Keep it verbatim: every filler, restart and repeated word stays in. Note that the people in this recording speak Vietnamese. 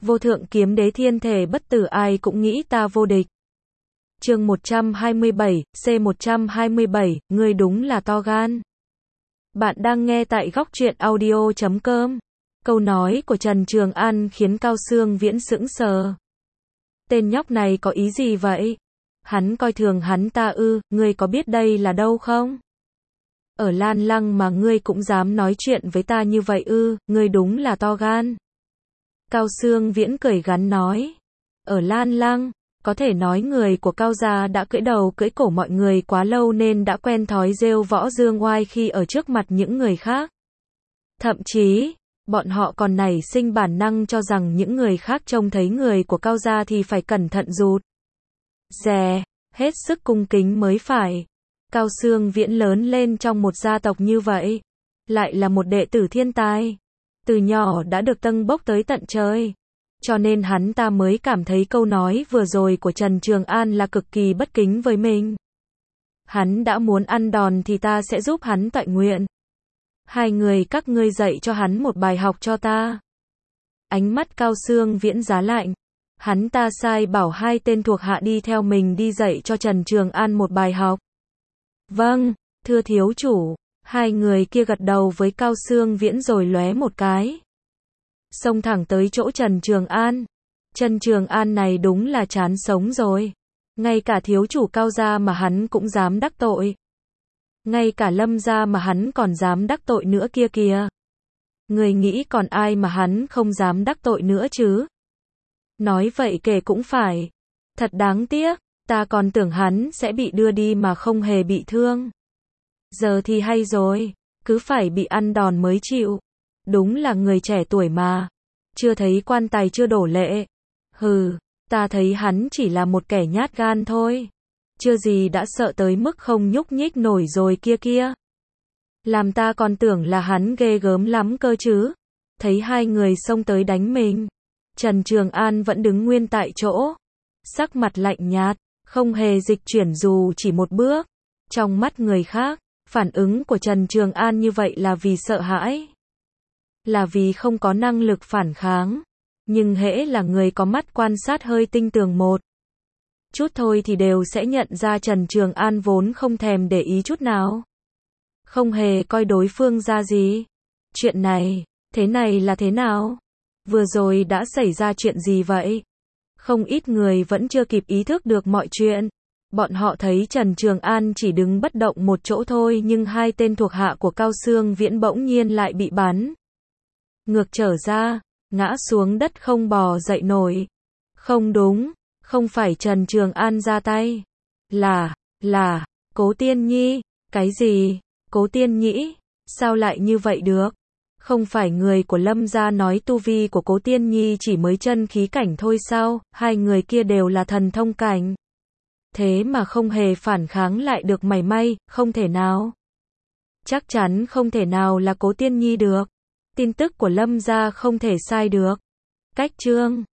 Vô thượng kiếm đế thiên thể bất tử ai cũng nghĩ ta vô địch. Chương một trăm hai mươi bảy, C một trăm hai mươi bảy, ngươi đúng là to gan. Bạn đang nghe tại góc truyện audio chấm com. Câu nói của Trần Trường An khiến Cao Xương Viễn sững sờ. Tên nhóc này có ý gì vậy? Hắn coi thường hắn ta ư, ngươi có biết đây là đâu không? Ở Lan Lăng mà ngươi cũng dám nói chuyện với ta như vậy ư, ngươi đúng là to gan. Cao Xương Viễn cười gắn nói. Ở Lan Lăng, có thể nói người của Cao gia đã cưỡi đầu cưỡi cổ mọi người quá lâu nên đã quen thói rêu võ dương oai khi ở trước mặt những người khác. Thậm chí, bọn họ còn nảy sinh bản năng cho rằng những người khác trông thấy người của Cao gia thì phải cẩn thận rụt rè, hết sức cung kính mới phải. Cao Xương Viễn lớn lên trong một gia tộc như vậy, lại là một đệ tử thiên tài, từ nhỏ đã được tâng bốc tới tận trời, cho nên hắn ta mới cảm thấy câu nói vừa rồi của Trần Trường An là cực kỳ bất kính với mình. Hắn đã muốn ăn đòn thì ta sẽ giúp hắn toại nguyện. Hai người các ngươi dạy cho hắn một bài học cho ta. Ánh mắt Cao Xương Viễn giá lạnh. Hắn ta sai bảo hai tên thuộc hạ đi theo mình đi dạy cho Trần Trường An một bài học. Vâng, thưa thiếu chủ. Hai người kia gật đầu với Cao Xương Viễn rồi lóe một cái. Xông thẳng tới chỗ Trần Trường An. Trần Trường An này đúng là chán sống rồi. Ngay cả thiếu chủ Cao gia mà hắn cũng dám đắc tội. Ngay cả Lâm gia mà hắn còn dám đắc tội nữa kia kìa. Người nghĩ còn ai mà hắn không dám đắc tội nữa chứ? Nói vậy kể cũng phải. Thật đáng tiếc, ta còn tưởng hắn sẽ bị đưa đi mà không hề bị thương. Giờ thì hay rồi, cứ phải bị ăn đòn mới chịu. Đúng là người trẻ tuổi mà. Chưa thấy quan tài chưa đổ lệ. Hừ, ta thấy hắn chỉ là một kẻ nhát gan thôi. Chưa gì đã sợ tới mức không nhúc nhích nổi rồi kia kia. Làm ta còn tưởng là hắn ghê gớm lắm cơ chứ. Thấy hai người xông tới đánh mình. Trần Trường An vẫn đứng nguyên tại chỗ. Sắc mặt lạnh nhạt, không hề dịch chuyển dù chỉ một bước. Trong mắt người khác, phản ứng của Trần Trường An như vậy là vì sợ hãi. Là vì không có năng lực phản kháng. Nhưng hễ là người có mắt quan sát hơi tinh tường một chút thôi thì đều sẽ nhận ra Trần Trường An vốn không thèm để ý chút nào. Không hề coi đối phương ra gì. Chuyện này, thế này là thế nào? Vừa rồi đã xảy ra chuyện gì vậy? Không ít người vẫn chưa kịp ý thức được mọi chuyện. Bọn họ thấy Trần Trường An chỉ đứng bất động một chỗ thôi nhưng hai tên thuộc hạ của Cao Xương Viễn bỗng nhiên lại bị bắn ngược trở ra, ngã xuống đất không bò dậy nổi. Không đúng, không phải Trần Trường An ra tay. Là, là, Cố Tiên Nhi. Cái gì? Cố Tiên Nhĩ? Sao lại như vậy được? Không phải người của Lâm gia nói tu vi của Cố Tiên Nhi chỉ mới chân khí cảnh thôi sao? Hai người kia đều là thần thông cảnh. Thế mà không hề phản kháng lại được mảy may, không thể nào. Chắc chắn không thể nào là Cố Tiên Nhi được. Tin tức của Lâm gia không thể sai được. Cách chương